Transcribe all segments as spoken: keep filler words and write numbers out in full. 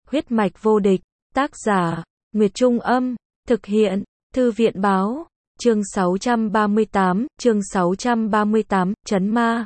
Huyết mạch vô địch, tác giả, Nguyệt Trung Âm, thực hiện, Thư viện Báo, chương sáu trăm ba mươi tám, chương sáu trăm ba mươi tám, Trấn Ma.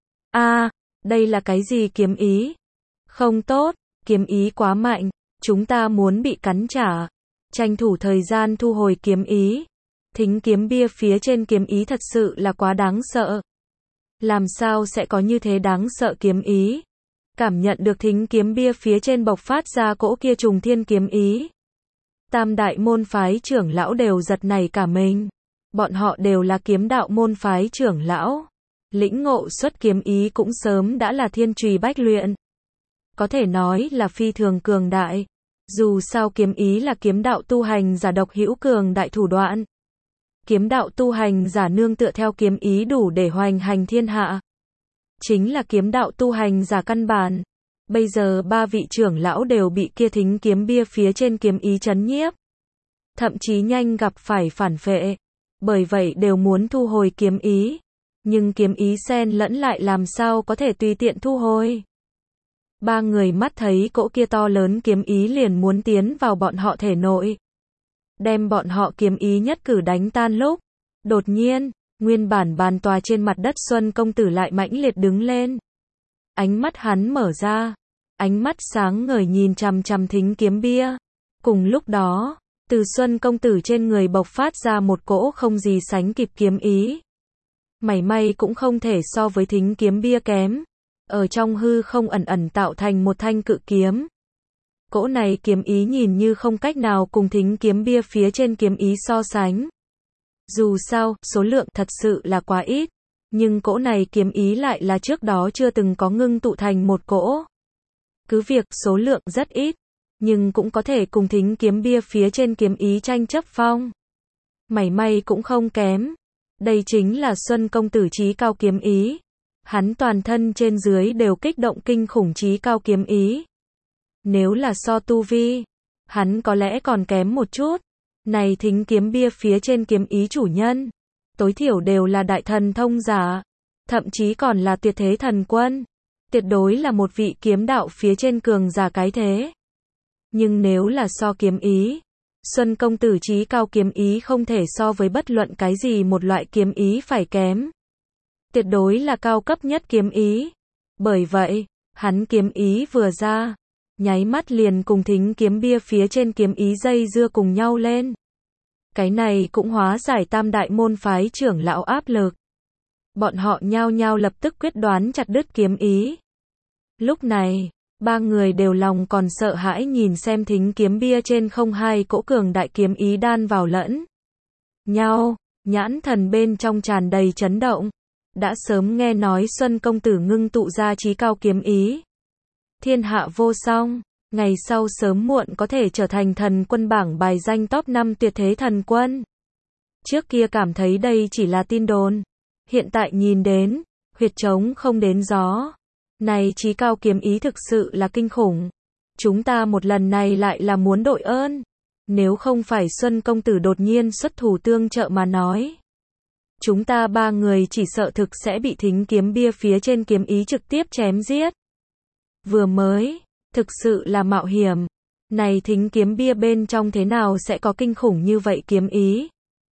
A, đây là cái gì kiếm ý? Không tốt, kiếm ý quá mạnh, chúng ta muốn bị cắn trả. Tranh thủ thời gian thu hồi kiếm ý. Thính kiếm bia phía trên kiếm ý thật sự là quá đáng sợ. Làm sao sẽ có như thế đáng sợ kiếm ý? Cảm nhận được thính kiếm bia phía trên bộc phát ra cỗ kia trùng thiên kiếm ý. Tam đại môn phái trưởng lão đều giật nảy cả mình. Bọn họ đều là kiếm đạo môn phái trưởng lão. Lĩnh ngộ xuất kiếm ý cũng sớm đã là thiên trùy bách luyện. Có thể nói là phi thường cường đại. Dù sao kiếm ý là kiếm đạo tu hành giả độc hữu cường đại thủ đoạn. Kiếm đạo tu hành giả nương tựa theo kiếm ý đủ để hoành hành thiên hạ. Chính là kiếm đạo tu hành giả căn bản. Bây giờ ba vị trưởng lão đều bị kia thính kiếm bia phía trên kiếm ý chấn nhiếp. Thậm chí nhanh gặp phải phản phệ. Bởi vậy đều muốn thu hồi kiếm ý. Nhưng kiếm ý xen lẫn lại làm sao có thể tùy tiện thu hồi. Ba người mắt thấy cỗ kia to lớn kiếm ý liền muốn tiến vào bọn họ thể nội. Đem bọn họ kiếm ý nhất cử đánh tan lúc. Đột nhiên, nguyên bản bàn tòa trên mặt đất Xuân công tử lại mãnh liệt đứng lên. Ánh mắt hắn mở ra. Ánh mắt sáng ngời nhìn chằm chằm thính kiếm bia. Cùng lúc đó, từ Xuân công tử trên người bộc phát ra một cỗ không gì sánh kịp kiếm ý. Mảy may cũng không thể so với thính kiếm bia kém. Ở trong hư không ẩn ẩn tạo thành một thanh cự kiếm. Cỗ này kiếm ý nhìn như không cách nào cùng thính kiếm bia phía trên kiếm ý so sánh. Dù sao, số lượng thật sự là quá ít. Nhưng cỗ này kiếm ý lại là trước đó chưa từng có ngưng tụ thành một cỗ. Cứ việc số lượng rất ít, nhưng cũng có thể cùng thính kiếm bia phía trên kiếm ý tranh chấp phong. Mảy may cũng không kém. Đây chính là Xuân công tử chí cao kiếm ý. Hắn toàn thân trên dưới đều kích động kinh khủng chí cao kiếm ý. Nếu là so tu vi, hắn có lẽ còn kém một chút. Này thính kiếm bia phía trên kiếm ý chủ nhân, tối thiểu đều là đại thần thông giả, thậm chí còn là tuyệt thế thần quân. Tuyệt đối là một vị kiếm đạo phía trên cường giả cái thế. Nhưng nếu là so kiếm ý, Xuân công tử chí cao kiếm ý không thể so với bất luận cái gì một loại kiếm ý phải kém. Tuyệt đối là cao cấp nhất kiếm ý. Bởi vậy, hắn kiếm ý vừa ra, nháy mắt liền cùng thính kiếm bia phía trên kiếm ý dây dưa cùng nhau lên. Cái này cũng hóa giải tam đại môn phái trưởng lão áp lực. Bọn họ nhao nhao lập tức quyết đoán chặt đứt kiếm ý. Lúc này, ba người đều lòng còn sợ hãi nhìn xem thính kiếm bia trên không hai cỗ cường đại kiếm ý đan vào lẫn nhau, nhãn thần bên trong tràn đầy chấn động. Đã sớm nghe nói Xuân công tử ngưng tụ ra chí cao kiếm ý. Thiên hạ vô song, ngày sau sớm muộn có thể trở thành thần quân bảng bài danh top năm tuyệt thế thần quân. Trước kia cảm thấy đây chỉ là tin đồn. Hiện tại nhìn đến, huyệt trống không đến gió. Này chí cao kiếm ý thực sự là kinh khủng. Chúng ta một lần này lại là muốn đội ơn. Nếu không phải Xuân công tử đột nhiên xuất thủ tương trợ mà nói. Chúng ta ba người chỉ sợ thực sẽ bị thính kiếm bia phía trên kiếm ý trực tiếp chém giết. Vừa mới, thực sự là mạo hiểm. Này thính kiếm bia bên trong thế nào sẽ có kinh khủng như vậy kiếm ý?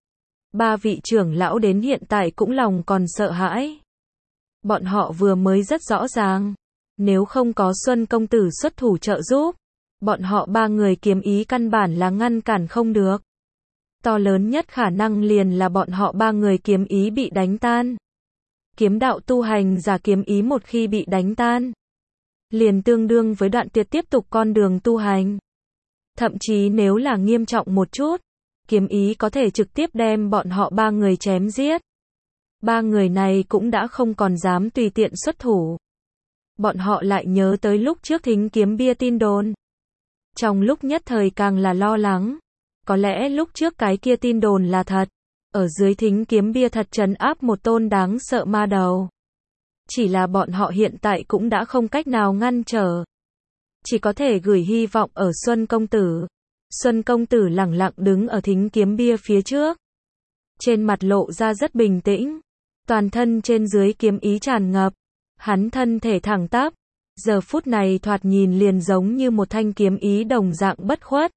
Ba vị trưởng lão đến hiện tại cũng lòng còn sợ hãi. Bọn họ vừa mới rất rõ ràng. Nếu không có Xuân công tử xuất thủ trợ giúp, bọn họ ba người kiếm ý căn bản là ngăn cản không được. To lớn nhất khả năng liền là bọn họ ba người kiếm ý bị đánh tan. Kiếm đạo tu hành giả kiếm ý một khi bị đánh tan, liền tương đương với đoạn tuyệt tiếp tục con đường tu hành. Thậm chí nếu là nghiêm trọng một chút, kiếm ý có thể trực tiếp đem bọn họ ba người chém giết. Ba người này cũng đã không còn dám tùy tiện xuất thủ. Bọn họ lại nhớ tới lúc trước thính kiếm bia tin đồn. Trong lúc nhất thời càng là lo lắng. Có lẽ lúc trước cái kia tin đồn là thật. Ở dưới thính kiếm bia thật trấn áp một tôn đáng sợ ma đầu. Chỉ là bọn họ hiện tại cũng đã không cách nào ngăn trở. Chỉ có thể gửi hy vọng ở Xuân công tử. Xuân công tử lẳng lặng đứng ở thính kiếm bia phía trước. Trên mặt lộ ra rất bình tĩnh. Toàn thân trên dưới kiếm ý tràn ngập. Hắn thân thể thẳng tắp. giờ phút này thoạt nhìn liền giống như một thanh kiếm ý đồng dạng bất khuất.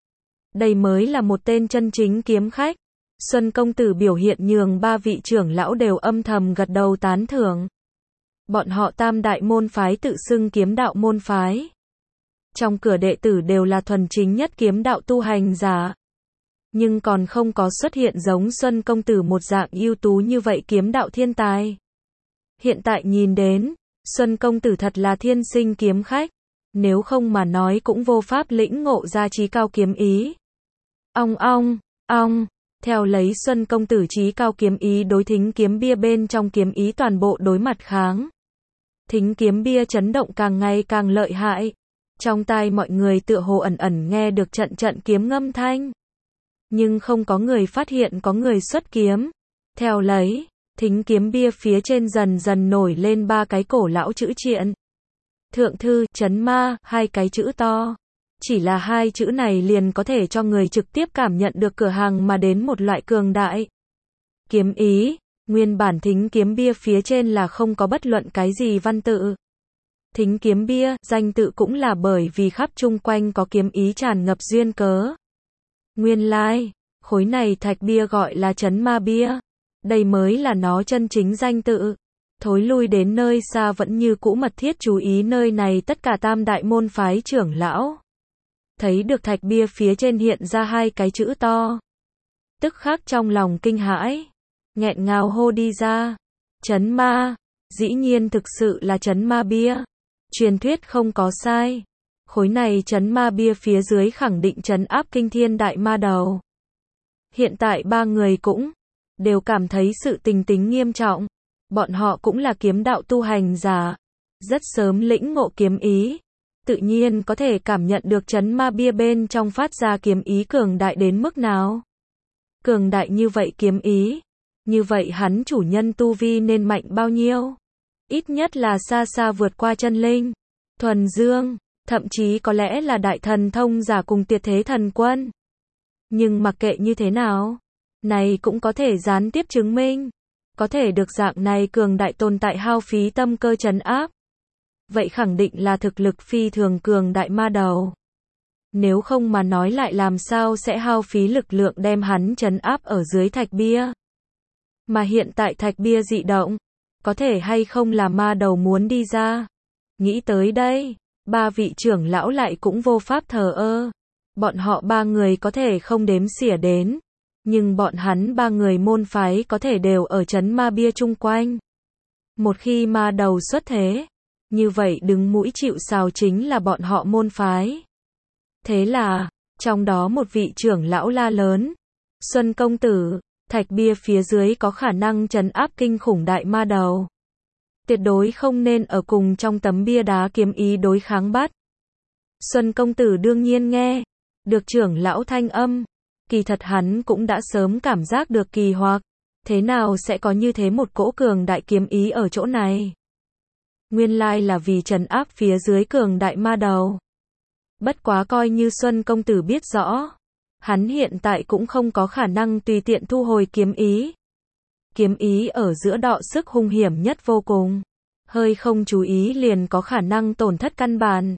Đây mới là một tên chân chính kiếm khách. Xuân công tử biểu hiện nhường ba vị trưởng lão đều âm thầm gật đầu tán thưởng. Bọn họ tam đại môn phái tự xưng kiếm đạo môn phái. Trong cửa đệ tử đều là thuần chính nhất kiếm đạo tu hành giả. Nhưng còn không có xuất hiện giống Xuân công tử một dạng ưu tú như vậy kiếm đạo thiên tài. Hiện tại nhìn đến, Xuân công tử thật là thiên sinh kiếm khách. Nếu không mà nói cũng vô pháp lĩnh ngộ ra chí cao kiếm ý. Ong ong, ong. Theo lấy Xuân công tử chí cao kiếm ý đối thính kiếm bia bên trong kiếm ý toàn bộ đối mặt kháng. Thính kiếm bia chấn động càng ngày càng lợi hại. Trong tai mọi người tựa hồ ẩn ẩn nghe được trận trận kiếm ngâm thanh. Nhưng không có người phát hiện có người xuất kiếm. Theo lấy, thính kiếm bia phía trên dần dần nổi lên ba cái cổ lão chữ triện. Thượng thư, trấn ma, hai cái chữ to. Chỉ là hai chữ này liền có thể cho người trực tiếp cảm nhận được cửa hàng mà đến một loại cường đại. Kiếm ý, nguyên bản thính kiếm bia phía trên là không có bất luận cái gì văn tự. Thính kiếm bia, danh tự cũng là bởi vì khắp chung quanh có kiếm ý tràn ngập duyên cớ. Nguyên lai, khối này thạch bia gọi là trấn ma bia. Đây mới là nó chân chính danh tự. Thối lui đến nơi xa vẫn như cũ mật thiết chú ý nơi này tất cả tam đại môn phái trưởng lão. Thấy được thạch bia phía trên hiện ra hai cái chữ to. Tức khắc trong lòng kinh hãi. Nghẹn ngào hô đi ra. Trấn ma. Dĩ nhiên thực sự là trấn ma bia. Truyền thuyết không có sai. Khối này trấn ma bia phía dưới khẳng định trấn áp kinh thiên đại ma đầu. Hiện tại ba người cũng đều cảm thấy sự tình tính nghiêm trọng. Bọn họ cũng là kiếm đạo tu hành giả. Rất sớm lĩnh ngộ kiếm ý. Tự nhiên có thể cảm nhận được trấn ma bia bên trong phát ra kiếm ý cường đại đến mức nào. Cường đại như vậy kiếm ý. Như vậy hắn chủ nhân tu vi nên mạnh bao nhiêu? Ít nhất là xa xa vượt qua chân linh, thuần dương, thậm chí có lẽ là đại thần thông giả cùng tuyệt thế thần quân. Nhưng mặc kệ như thế nào, này cũng có thể gián tiếp chứng minh. Có thể được dạng này cường đại tồn tại hao phí tâm cơ trấn áp. Vậy khẳng định là thực lực phi thường cường đại ma đầu. Nếu không mà nói lại làm sao sẽ hao phí lực lượng đem hắn trấn áp ở dưới thạch bia. Mà hiện tại thạch bia dị động, có thể hay không là ma đầu muốn đi ra. Nghĩ tới đây, ba vị trưởng lão lại cũng vô pháp thờ ơ. Bọn họ ba người có thể không đếm xỉa đến. Nhưng bọn hắn ba người môn phái có thể đều ở trấn ma bia chung quanh. Một khi ma đầu xuất thế, như vậy đứng mũi chịu sào chính là bọn họ môn phái. Thế là, trong đó một vị trưởng lão la lớn. Xuân công tử, thạch bia phía dưới có khả năng trấn áp kinh khủng đại ma đầu. Tuyệt đối không nên ở cùng trong tấm bia đá kiếm ý đối kháng bắt. Xuân công tử đương nhiên nghe được trưởng lão thanh âm. Kỳ thật hắn cũng đã sớm cảm giác được kỳ hoặc. Thế nào sẽ có như thế một cỗ cường đại kiếm ý ở chỗ này? Nguyên lai là vì trấn áp phía dưới cường đại ma đầu. Bất quá coi như Xuân công tử biết rõ. Hắn hiện tại cũng không có khả năng tùy tiện thu hồi kiếm ý. Kiếm ý ở giữa đọ sức hung hiểm nhất vô cùng. Hơi không chú ý liền có khả năng tổn thất căn bản.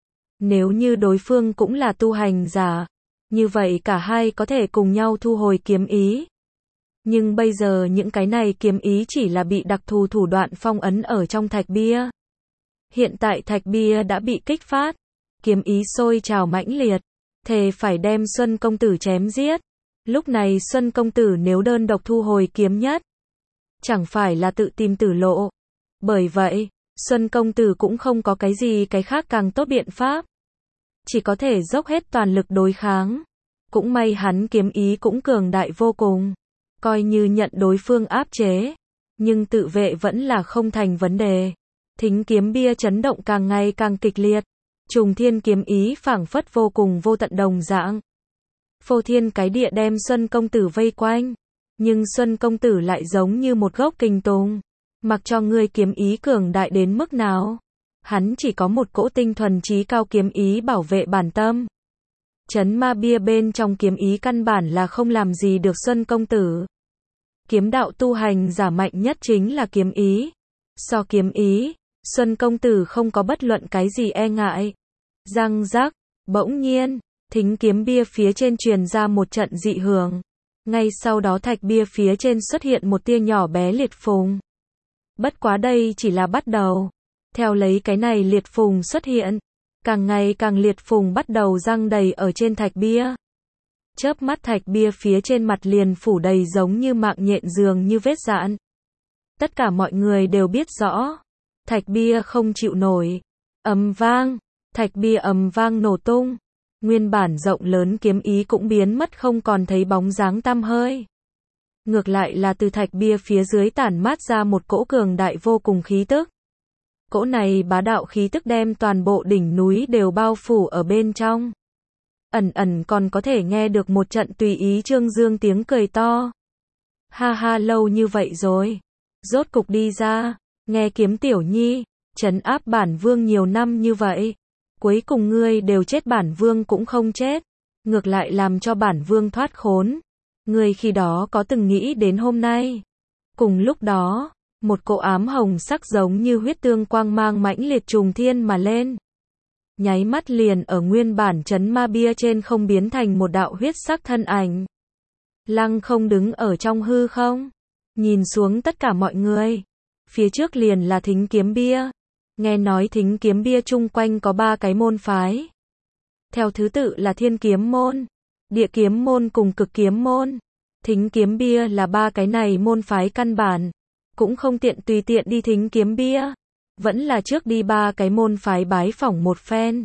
Nếu như đối phương cũng là tu hành giả, như vậy cả hai có thể cùng nhau thu hồi kiếm ý. Nhưng bây giờ những cái này kiếm ý chỉ là bị đặc thù thủ đoạn phong ấn ở trong thạch bia. Hiện tại thạch bia đã bị kích phát. Kiếm ý sôi trào mãnh liệt. Thề phải đem Xuân công tử chém giết. Lúc này Xuân công tử nếu đơn độc thu hồi kiếm nhất, chẳng phải là tự tìm tử lộ. Bởi vậy, Xuân công tử cũng không có cái gì cái khác càng tốt biện pháp. Chỉ có thể dốc hết toàn lực đối kháng. Cũng may hắn kiếm ý cũng cường đại vô cùng. Coi như nhận đối phương áp chế. Nhưng tự vệ vẫn là không thành vấn đề. Thính kiếm bia chấn động càng ngày càng kịch liệt. Trùng thiên kiếm ý phảng phất vô cùng vô tận đồng dạng. Phô thiên cái địa đem Xuân công tử vây quanh. Nhưng Xuân công tử lại giống như một gốc kình tùng. Mặc cho ngươi kiếm ý cường đại đến mức nào. Hắn chỉ có một cỗ tinh thuần trí cao kiếm ý bảo vệ bản tâm. Trấn ma bia bên trong kiếm ý căn bản là không làm gì được Xuân công tử. Kiếm đạo tu hành giả mạnh nhất chính là kiếm ý. So kiếm ý, Xuân công tử không có bất luận cái gì e ngại. Răng rắc, bỗng nhiên, thính kiếm bia phía trên truyền ra một trận dị hưởng. Ngay sau đó thạch bia phía trên xuất hiện một tia nhỏ bé liệt phùng. Bất quá đây chỉ là bắt đầu. Theo lấy cái này liệt phùng xuất hiện, càng ngày càng liệt phùng bắt đầu răng đầy ở trên thạch bia. Chớp mắt thạch bia phía trên mặt liền phủ đầy giống như mạng nhện dường như vết dạn. Tất cả mọi người đều biết rõ, thạch bia không chịu nổi. Ầm vang, thạch bia ầm vang nổ tung. Nguyên bản rộng lớn kiếm ý cũng biến mất không còn thấy bóng dáng tăm hơi. Ngược lại là từ thạch bia phía dưới tản mát ra một cỗ cường đại vô cùng khí tức. Cỗ này bá đạo khí tức đem toàn bộ đỉnh núi đều bao phủ ở bên trong. Ẩn ẩn còn có thể nghe được một trận tùy ý trương dương tiếng cười to. Ha ha, lâu như vậy rồi. Rốt cục đi ra, nghe kiếm tiểu nhi, trấn áp bản vương nhiều năm như vậy. Cuối cùng ngươi đều chết, bản vương cũng không chết. Ngược lại làm cho bản vương thoát khốn. Ngươi khi đó có từng nghĩ đến hôm nay. Cùng lúc đó, một cỗ ám hồng sắc giống như huyết tương quang mang mãnh liệt trùng thiên mà lên. Nháy mắt liền ở nguyên bản trấn ma bia trên không biến thành một đạo huyết sắc thân ảnh. Lăng không đứng ở trong hư không. Nhìn xuống tất cả mọi người. Phía trước liền là thính kiếm bia. Nghe nói thính kiếm bia chung quanh có ba cái môn phái. Theo thứ tự là thiên kiếm môn, địa kiếm môn cùng cực kiếm môn. Thính kiếm bia là ba cái này môn phái căn bản. Cũng không tiện tùy tiện đi thính kiếm bia. Vẫn là trước đi ba cái môn phái bái phỏng một phen.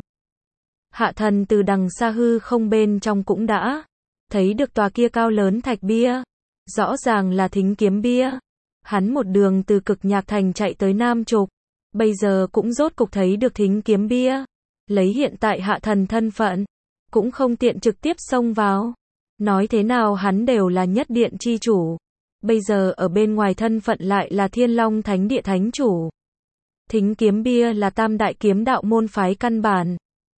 Hạ thần từ đằng xa hư không bên trong cũng đã thấy được tòa kia cao lớn thạch bia. Rõ ràng là thính kiếm bia. Hắn một đường từ cực nhạc thành chạy tới Nam Trục. Bây giờ cũng rốt cục thấy được thính kiếm bia. Lấy hiện tại hạ thần thân phận, cũng không tiện trực tiếp xông vào. Nói thế nào hắn đều là nhất điện chi chủ. Bây giờ ở bên ngoài thân phận lại là Thiên Long Thánh Địa Thánh Chủ. Thính kiếm bia là tam đại kiếm đạo môn phái căn bản.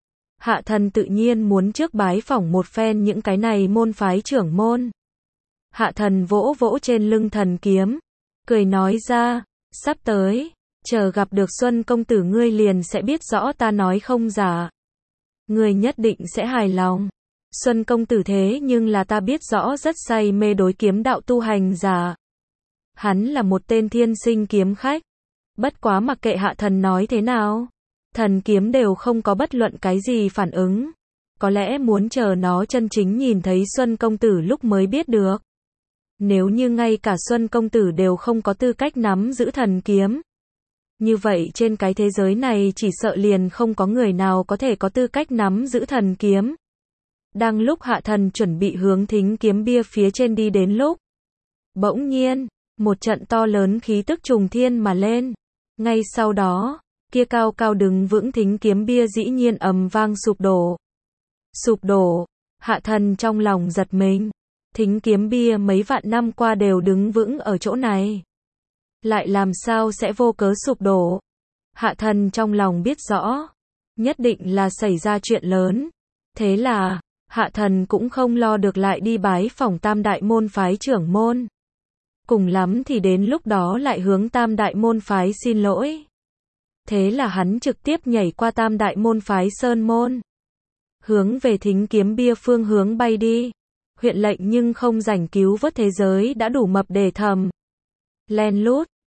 Hạ thần tự nhiên muốn trước bái phỏng một phen những cái này môn phái trưởng môn. Hạ thần vỗ vỗ trên lưng thần kiếm, cười nói ra, sắp tới, chờ gặp được Xuân công tử ngươi liền sẽ biết rõ ta nói không giả. Ngươi nhất định sẽ hài lòng. Xuân công tử thế nhưng là ta biết rõ rất say mê đối kiếm đạo tu hành giả. Hắn là một tên thiên sinh kiếm khách. Bất quá mặc kệ hạ thần nói thế nào, thần kiếm đều không có bất luận cái gì phản ứng. Có lẽ muốn chờ nó chân chính nhìn thấy Xuân công tử lúc mới biết được. Nếu như ngay cả Xuân công tử đều không có tư cách nắm giữ thần kiếm, như vậy trên cái thế giới này chỉ sợ liền không có người nào có thể có tư cách nắm giữ thần kiếm. Đang lúc hạ thần chuẩn bị hướng thính kiếm bia phía trên đi đến lúc, bỗng nhiên, một trận to lớn khí tức trùng thiên mà lên. Ngay sau đó, kia cao cao đứng vững thính kiếm bia dĩ nhiên ầm vang sụp đổ. Sụp đổ, hạ thần trong lòng giật mình. Thính kiếm bia mấy vạn năm qua đều đứng vững ở chỗ này. Lại làm sao sẽ vô cớ sụp đổ? Hạ thần trong lòng biết rõ, nhất định là xảy ra chuyện lớn. Thế là, hạ thần cũng không lo được lại đi bái phỏng tam đại môn phái trưởng môn. Cùng lắm thì đến lúc đó lại hướng tam đại môn phái xin lỗi. Thế là hắn trực tiếp nhảy qua tam đại môn phái sơn môn. Hướng về thính kiếm bia phương hướng bay đi. Huyện lệnh nhưng không rảnh cứu vớt thế giới đã đủ mập để thầm. Len lút,